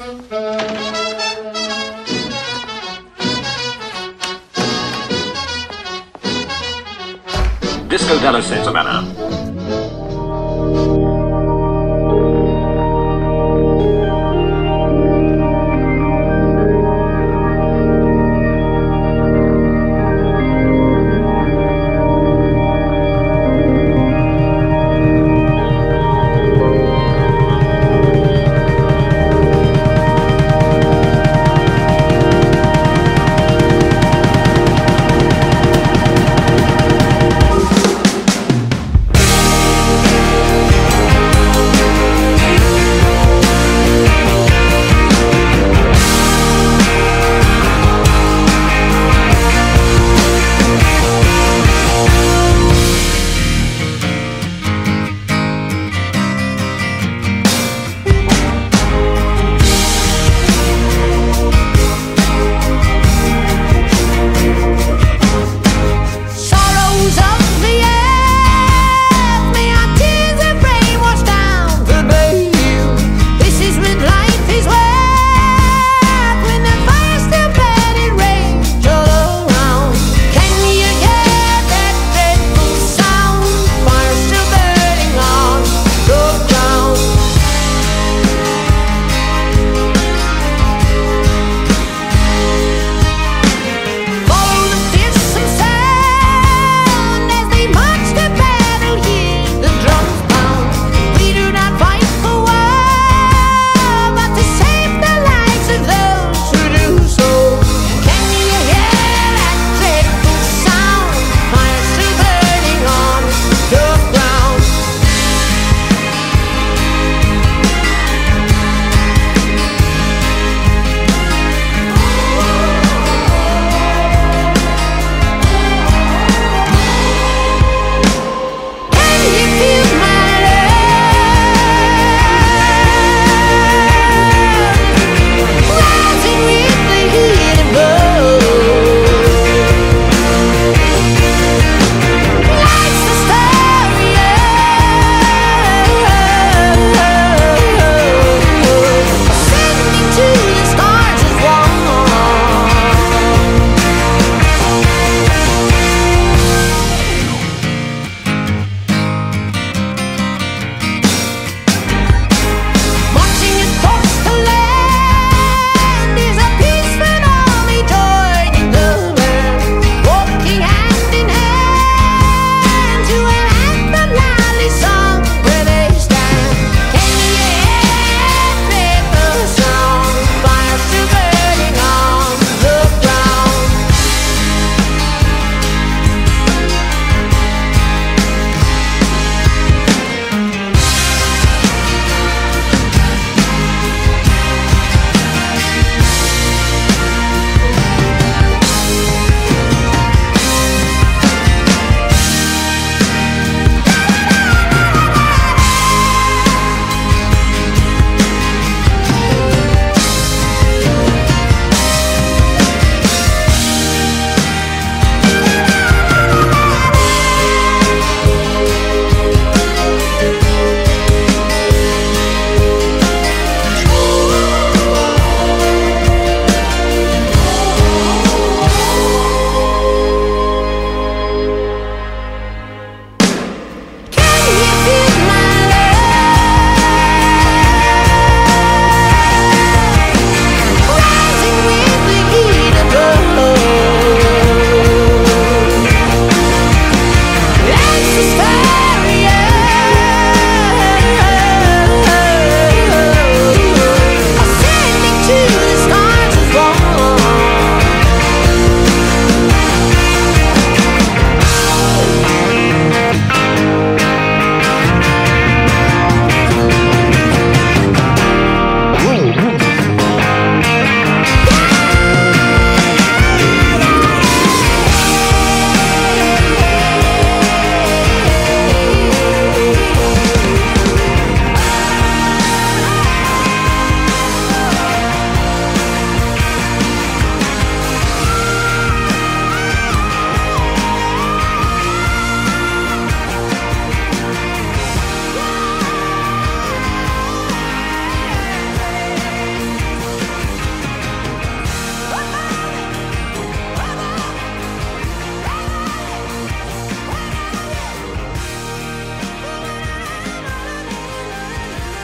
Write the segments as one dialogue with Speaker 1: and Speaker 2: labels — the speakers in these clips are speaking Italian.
Speaker 1: Disco Dello Settimana.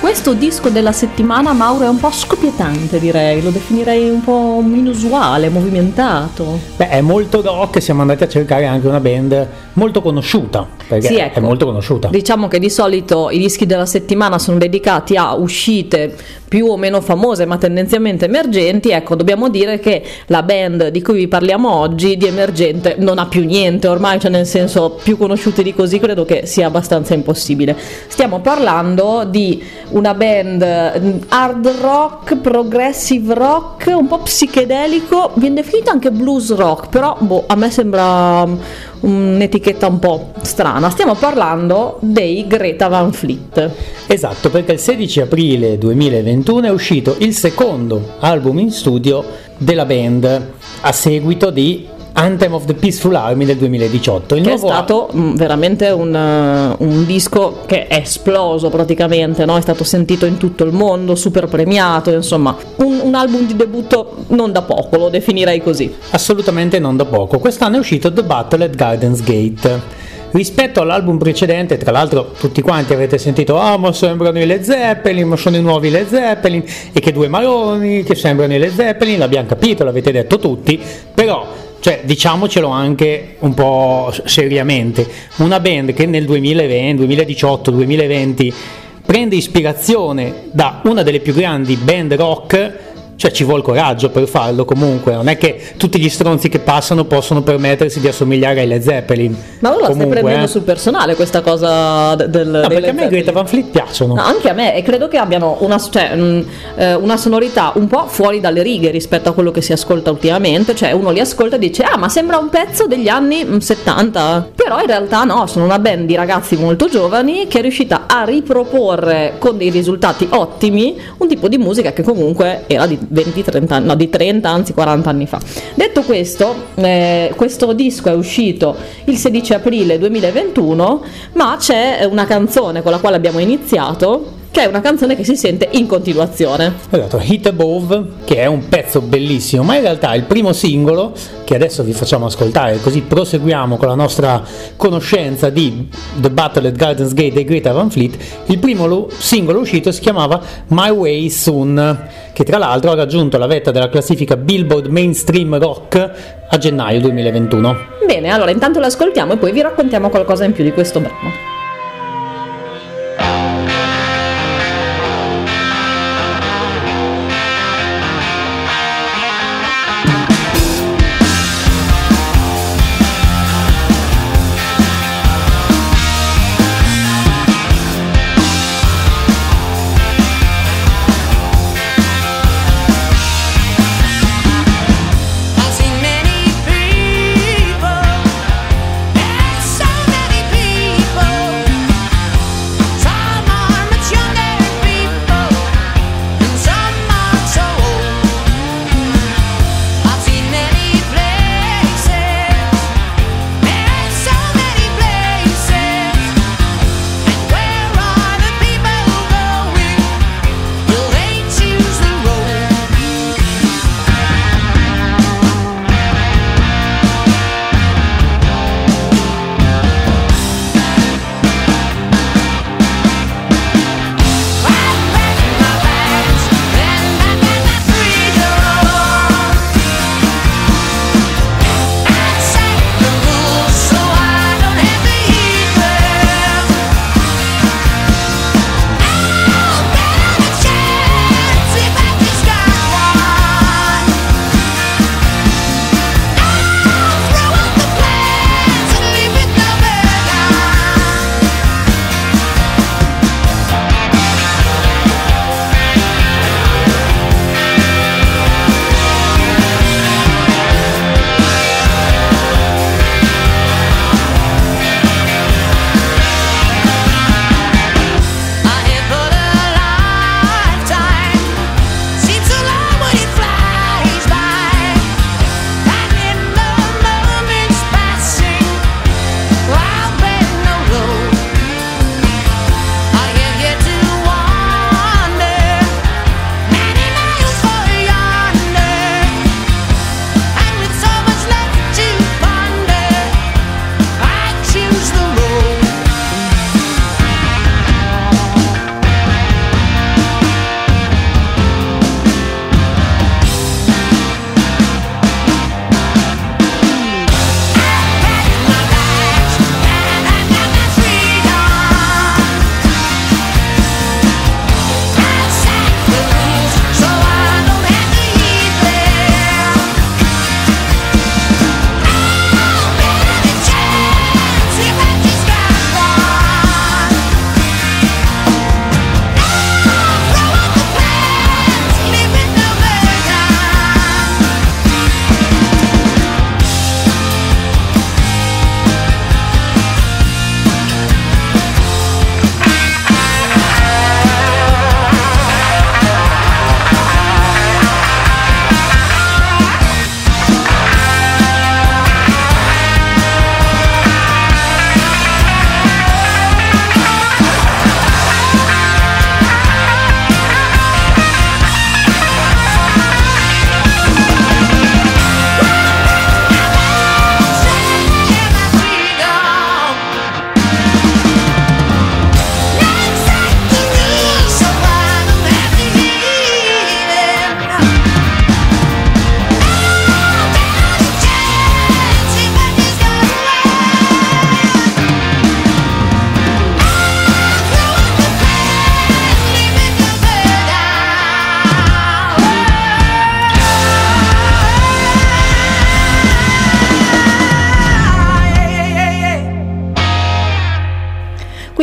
Speaker 2: questo disco della settimana, Mauro, è un po' scoppiettante, direi, lo definirei un po' inusuale, movimentato.
Speaker 3: Beh, è molto rock, siamo andati a cercare anche una band molto conosciuta, perché
Speaker 2: Sì, ecco.
Speaker 3: è molto conosciuta.
Speaker 2: Diciamo che di solito i dischi della settimana sono dedicati a uscite più o meno famose, ma tendenzialmente emergenti. Ecco, dobbiamo dire che la band di cui vi parliamo oggi di emergente non ha più niente ormai, cioè nel senso, più conosciuti di così credo che sia abbastanza impossibile. Stiamo parlando di una band hard rock, progressive rock, un po' psichedelico, viene definito anche blues rock, però a me sembra un'etichetta un po' strana. Stiamo parlando dei Greta Van Fleet.
Speaker 3: Esatto, perché il 16 aprile 2021 è uscito il secondo album in studio della band a seguito di Anthem of the Peaceful Army del 2018.
Speaker 2: Che è stato veramente un disco che è esploso praticamente, no? È stato sentito in tutto il mondo, super premiato, insomma un album di debutto non da poco, lo definirei così.
Speaker 3: Assolutamente non da poco. Quest'anno è uscito The Battle at Gardens Gate. Rispetto all'album precedente, tra l'altro tutti quanti avete sentito ma sembrano i Led Zeppelin, ma sono i nuovi Led Zeppelin, e che due maroni che sembrano i Led Zeppelin, l'abbiamo capito, l'avete detto tutti, però diciamocelo anche un po' seriamente, una band che nel 2018, 2020 prende ispirazione da una delle più grandi band rock, cioè ci vuole coraggio per farlo comunque, non è che tutti gli stronzi che passano possono permettersi di assomigliare ai Led Zeppelin.
Speaker 2: Ma lo stai prendendo sul personale questa cosa
Speaker 3: perché a me Greta Van Fleet piacciono.
Speaker 2: No, anche a me, e credo che abbiano una sonorità un po' fuori dalle righe rispetto a quello che si ascolta ultimamente, cioè uno li ascolta e dice ma sembra un pezzo degli anni 70, però in realtà no, sono una band di ragazzi molto giovani che è riuscita a riproporre con dei risultati ottimi un tipo di musica che comunque era di 20-30 anni, no, di 30 anzi 40 anni fa. Detto questo, questo disco è uscito il 16 aprile 2021, ma c'è una canzone con la quale abbiamo iniziato, che è una canzone che si sente in continuazione.
Speaker 3: Esatto, Hit Above, che è un pezzo bellissimo, ma in realtà il primo singolo, che adesso vi facciamo ascoltare, così proseguiamo con la nostra conoscenza di The Battle at Gardens Gate dei Greta Van Fleet. Il primo singolo uscito si chiamava My Way Soon, che tra l'altro ha raggiunto la vetta della classifica Billboard Mainstream Rock a gennaio 2021.
Speaker 2: Bene, allora intanto l'ascoltiamo e poi vi raccontiamo qualcosa in più di questo brano.
Speaker 4: People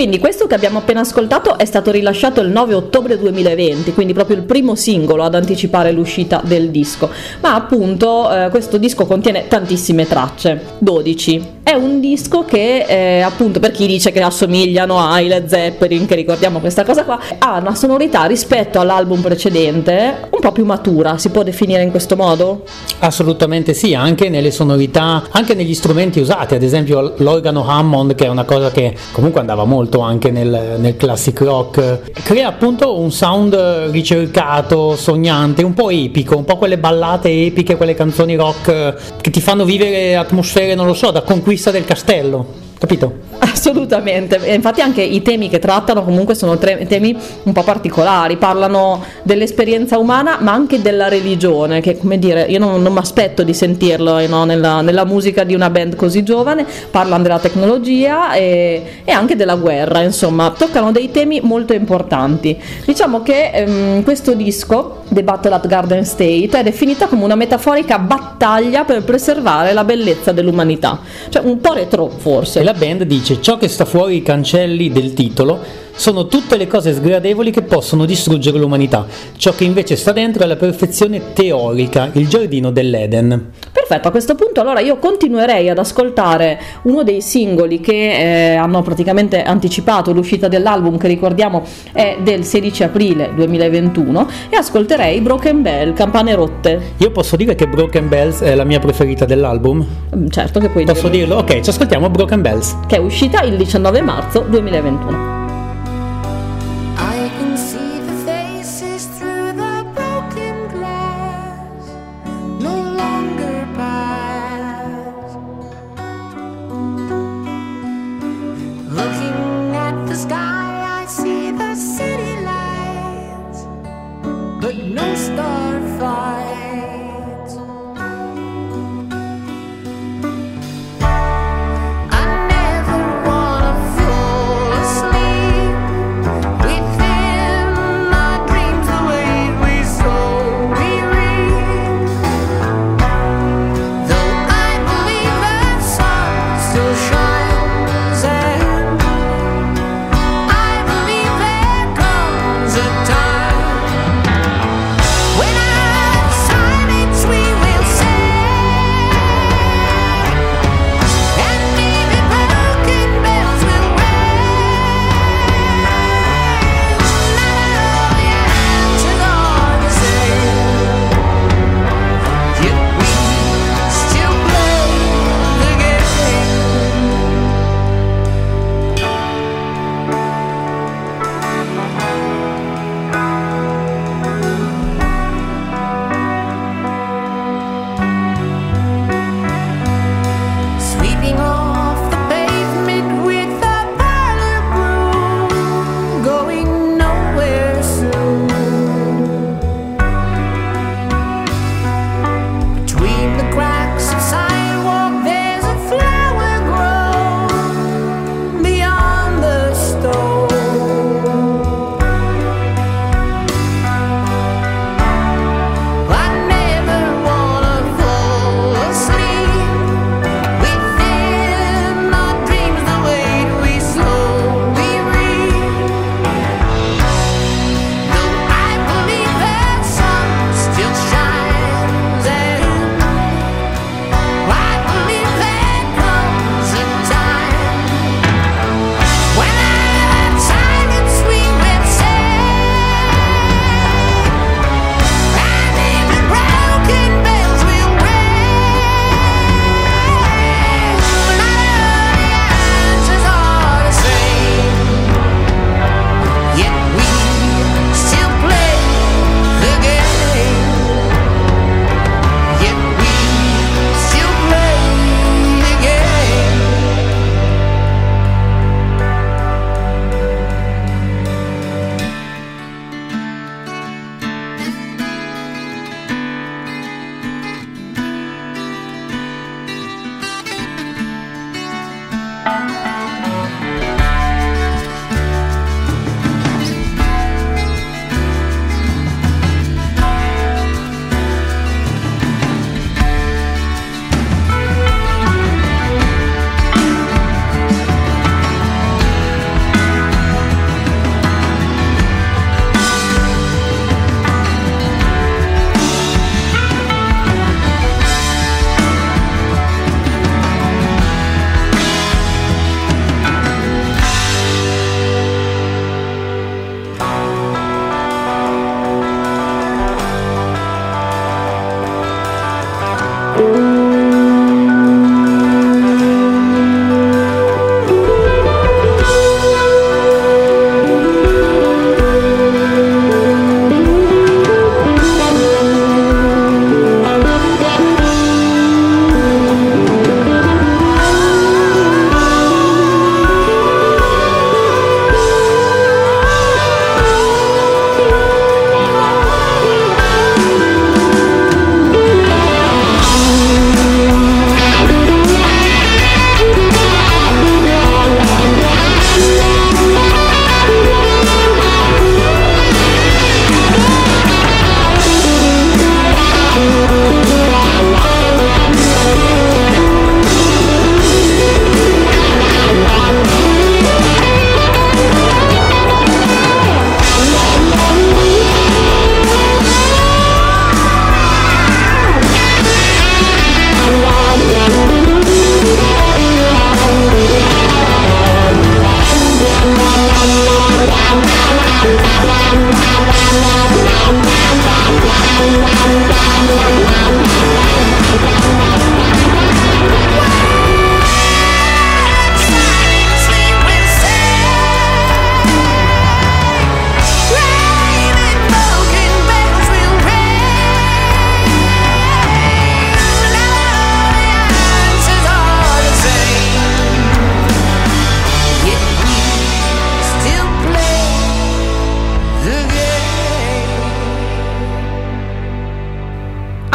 Speaker 2: Quindi questo che abbiamo appena ascoltato è stato rilasciato il 9 ottobre 2020, quindi proprio il primo singolo ad anticipare l'uscita del disco, ma appunto questo disco contiene tantissime tracce, 12. È un disco che appunto, per chi dice che assomigliano ai Led Zeppelin, che ricordiamo questa cosa qua, ha una sonorità rispetto all'album precedente un po' più matura, si può definire in questo modo?
Speaker 3: Assolutamente sì, anche nelle sonorità, anche negli strumenti usati, ad esempio l'organo Hammond, che è una cosa che comunque andava molto anche nel classic rock, crea appunto un sound ricercato, sognante, un po' epico, un po' quelle ballate epiche, quelle canzoni rock che ti fanno vivere atmosfere, non lo so, da conquista del castello, capito?
Speaker 2: Assolutamente, e infatti anche i temi che trattano comunque sono temi un po' particolari, parlano dell'esperienza umana ma anche della religione, che come dire, io non mi aspetto di sentirlo nella musica di una band così giovane. Parlano della tecnologia e anche della guerra, insomma toccano dei temi molto importanti. Diciamo che questo disco, The Battle at Garden State, è definita come una metaforica battaglia per preservare la bellezza dell'umanità, cioè un po' retro forse.
Speaker 3: E la band dice: ciò che sta fuori i cancelli del titolo sono tutte le cose sgradevoli che possono distruggere l'umanità. Ciò che invece sta dentro è la perfezione teorica, il giardino dell'Eden.
Speaker 2: Perfetto, a questo punto allora io continuerei ad ascoltare uno dei singoli che hanno praticamente anticipato l'uscita dell'album, che ricordiamo è del 16 aprile 2021, e ascolterei Broken Bell, Campane rotte.
Speaker 3: Io posso dire che Broken Bells è la mia preferita dell'album?
Speaker 2: Certo che puoi
Speaker 3: Posso dirlo? Ok, ci ascoltiamo Broken Bells,
Speaker 2: che è uscita il 19 marzo 2021.
Speaker 4: I can see the faces through the broken glass, no longer past. Looking at the sky, I see the city lights, but no star fights. I never wanna fall asleep within my dreams, the way we sow, we reap. Though I believe the sun still shines, and I believe there comes a time when I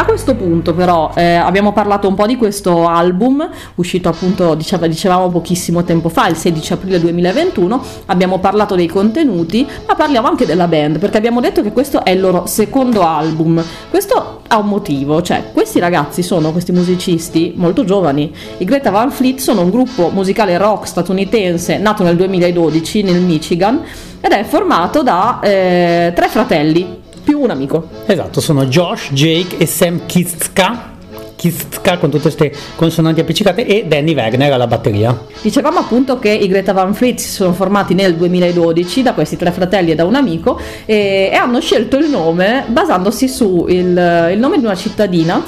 Speaker 2: A questo punto però abbiamo parlato un po' di questo album, uscito appunto dicevamo pochissimo tempo fa, il 16 aprile 2021, abbiamo parlato dei contenuti, ma parliamo anche della band, perché abbiamo detto che questo è il loro secondo album. Questo ha un motivo, cioè questi ragazzi sono, questi musicisti molto giovani. I Greta Van Fleet sono un gruppo musicale rock statunitense nato nel 2012 nel Michigan ed è formato da 3 fratelli più un amico.
Speaker 3: Esatto, sono Josh, Jake e Sam Kiszka con tutte queste consonanti appiccicate, e Danny Wagner alla batteria.
Speaker 2: Dicevamo appunto che i Greta Van Fleet si sono formati nel 2012 da questi 3 fratelli e da un amico e hanno scelto il nome basandosi su il nome di una cittadina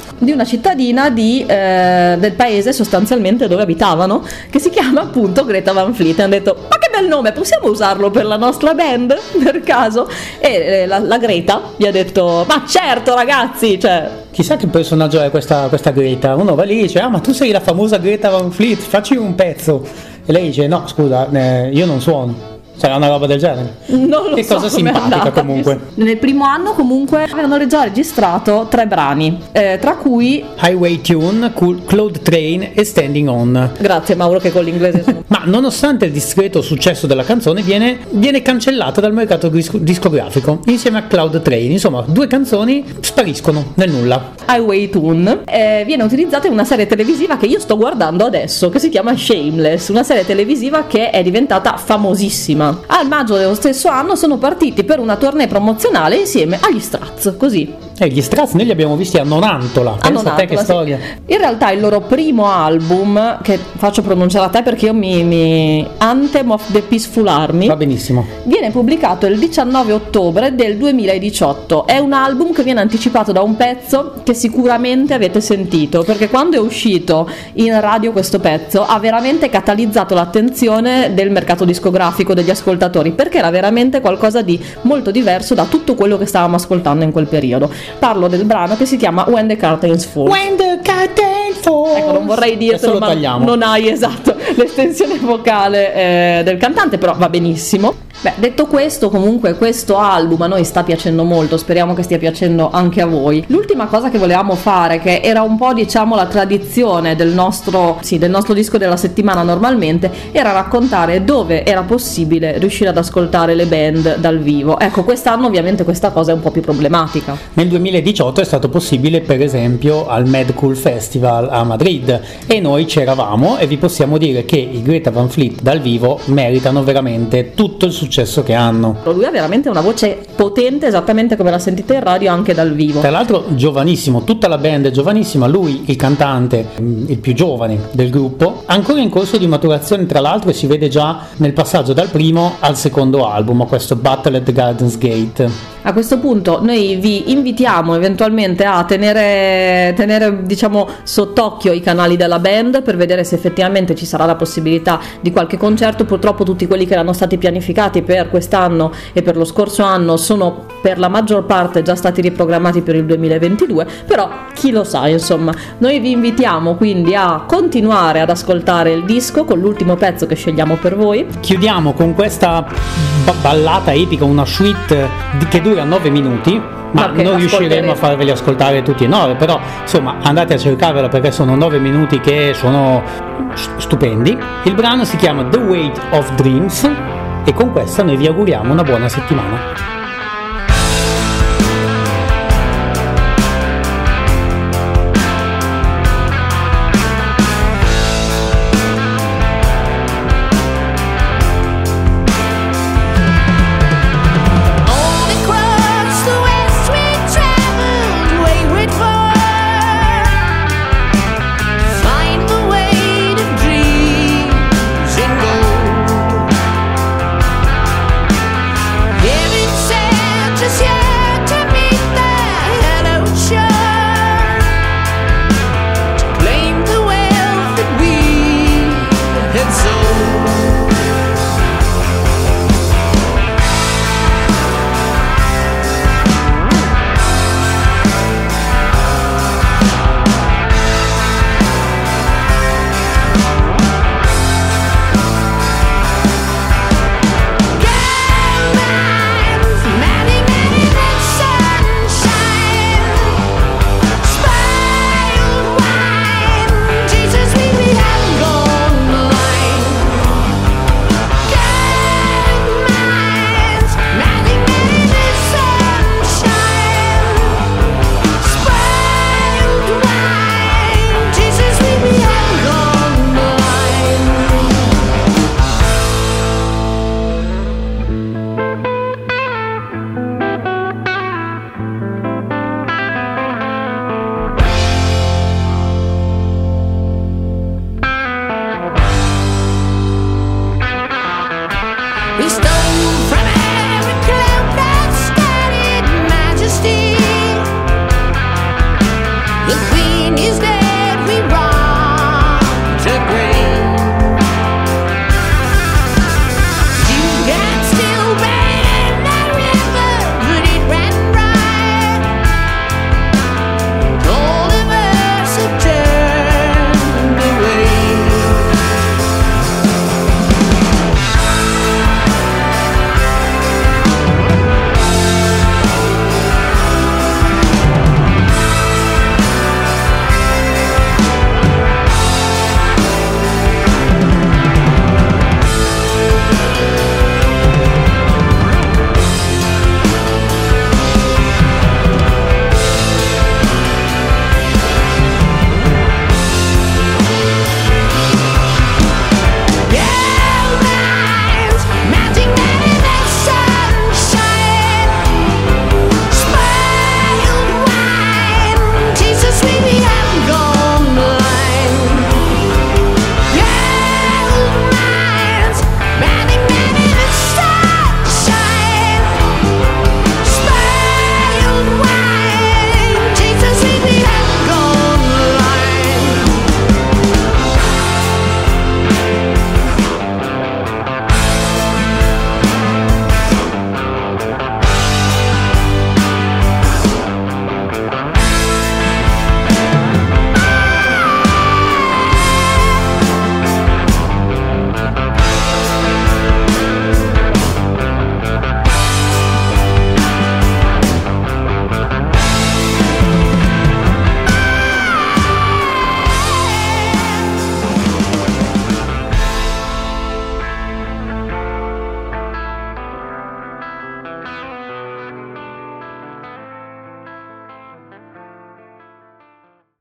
Speaker 2: del paese sostanzialmente dove abitavano, che si chiama appunto Greta Van Fleet, e hanno detto: ma che bel nome, possiamo usarlo per la nostra band per caso? E la Greta gli ha detto: ma certo ragazzi, cioè
Speaker 3: Chissà che personaggio è questa Greta. Uno va lì e dice: ah, ma tu sei la famosa Greta Van Fleet, facci un pezzo. E lei dice: no, scusa, io non suono. Sarà una roba del genere.
Speaker 2: Non lo
Speaker 3: che
Speaker 2: so,
Speaker 3: cosa simpatica comunque.
Speaker 2: Nel primo anno comunque avevano già registrato 3 brani, tra cui
Speaker 3: Highway Tune, Cloud Train e Standing On.
Speaker 2: Grazie Mauro che con l'inglese sono...
Speaker 3: Ma nonostante il discreto successo della canzone viene cancellata dal mercato discografico insieme a Cloud Train. Insomma, 2 canzoni spariscono nel nulla.
Speaker 2: Highway Tune viene utilizzata in una serie televisiva che io sto guardando adesso, che si chiama Shameless, una serie televisiva che è diventata famosissima. Al maggio dello stesso anno sono partiti per una tournée promozionale insieme agli Straz, così.
Speaker 3: Gli Straz noi li abbiamo visti a Nonantola, pensa a te che storia.
Speaker 2: In realtà il loro primo album, che faccio pronunciare a te perché io mi Anthem of the Peaceful Army,
Speaker 3: va benissimo,
Speaker 2: viene pubblicato il 19 ottobre del 2018. È un album che viene anticipato da un pezzo che sicuramente avete sentito, perché quando è uscito in radio questo pezzo ha veramente catalizzato l'attenzione del mercato discografico, degli ascoltatori, perché era veramente qualcosa di molto diverso da tutto quello che stavamo ascoltando in quel periodo. Parlo del brano che si chiama When the Curtains Fall.
Speaker 3: When the Curtains Fall.
Speaker 2: Ecco, non vorrei dirtelo, ma non hai l'estensione vocale del cantante, però va benissimo. Beh, detto questo, comunque questo album a noi sta piacendo molto, speriamo che stia piacendo anche a voi. L'ultima cosa che volevamo fare, che era un po' diciamo la tradizione del nostro disco della settimana normalmente, era raccontare dove era possibile riuscire ad ascoltare le band dal vivo. Ecco, quest'anno ovviamente questa cosa è un po' più problematica.
Speaker 3: Nel 2018 è stato possibile per esempio al Mad Cool Festival a Madrid, e noi c'eravamo, e vi possiamo dire che i Greta Van Fleet dal vivo meritano veramente tutto il successo che hanno.
Speaker 2: Lui ha veramente una voce potente, esattamente come la sentite in radio anche dal vivo.
Speaker 3: Tra l'altro giovanissimo, tutta la band è giovanissima, lui il cantante, il più giovane del gruppo, ancora in corso di maturazione tra l'altro, e si vede già nel passaggio dal primo al secondo album, a questo Battle at the Gardens Gate.
Speaker 2: A questo punto noi vi invitiamo eventualmente a tenere diciamo sott'occhio i canali della band per vedere se effettivamente ci sarà la possibilità di qualche concerto. Purtroppo tutti quelli che erano stati pianificati per quest'anno e per lo scorso anno sono per la maggior parte già stati riprogrammati per il 2022, però chi lo sa, insomma. Noi vi invitiamo quindi a continuare ad ascoltare il disco con l'ultimo pezzo che scegliamo per voi.
Speaker 3: Chiudiamo con questa ballata epica, una suite che dura 9 minuti, ma non riusciremo a farveli ascoltare tutti e 9, però insomma andate a cercarvela perché sono 9 minuti che sono stupendi. Il brano si chiama The Weight of Dreams e con questa noi vi auguriamo una buona settimana.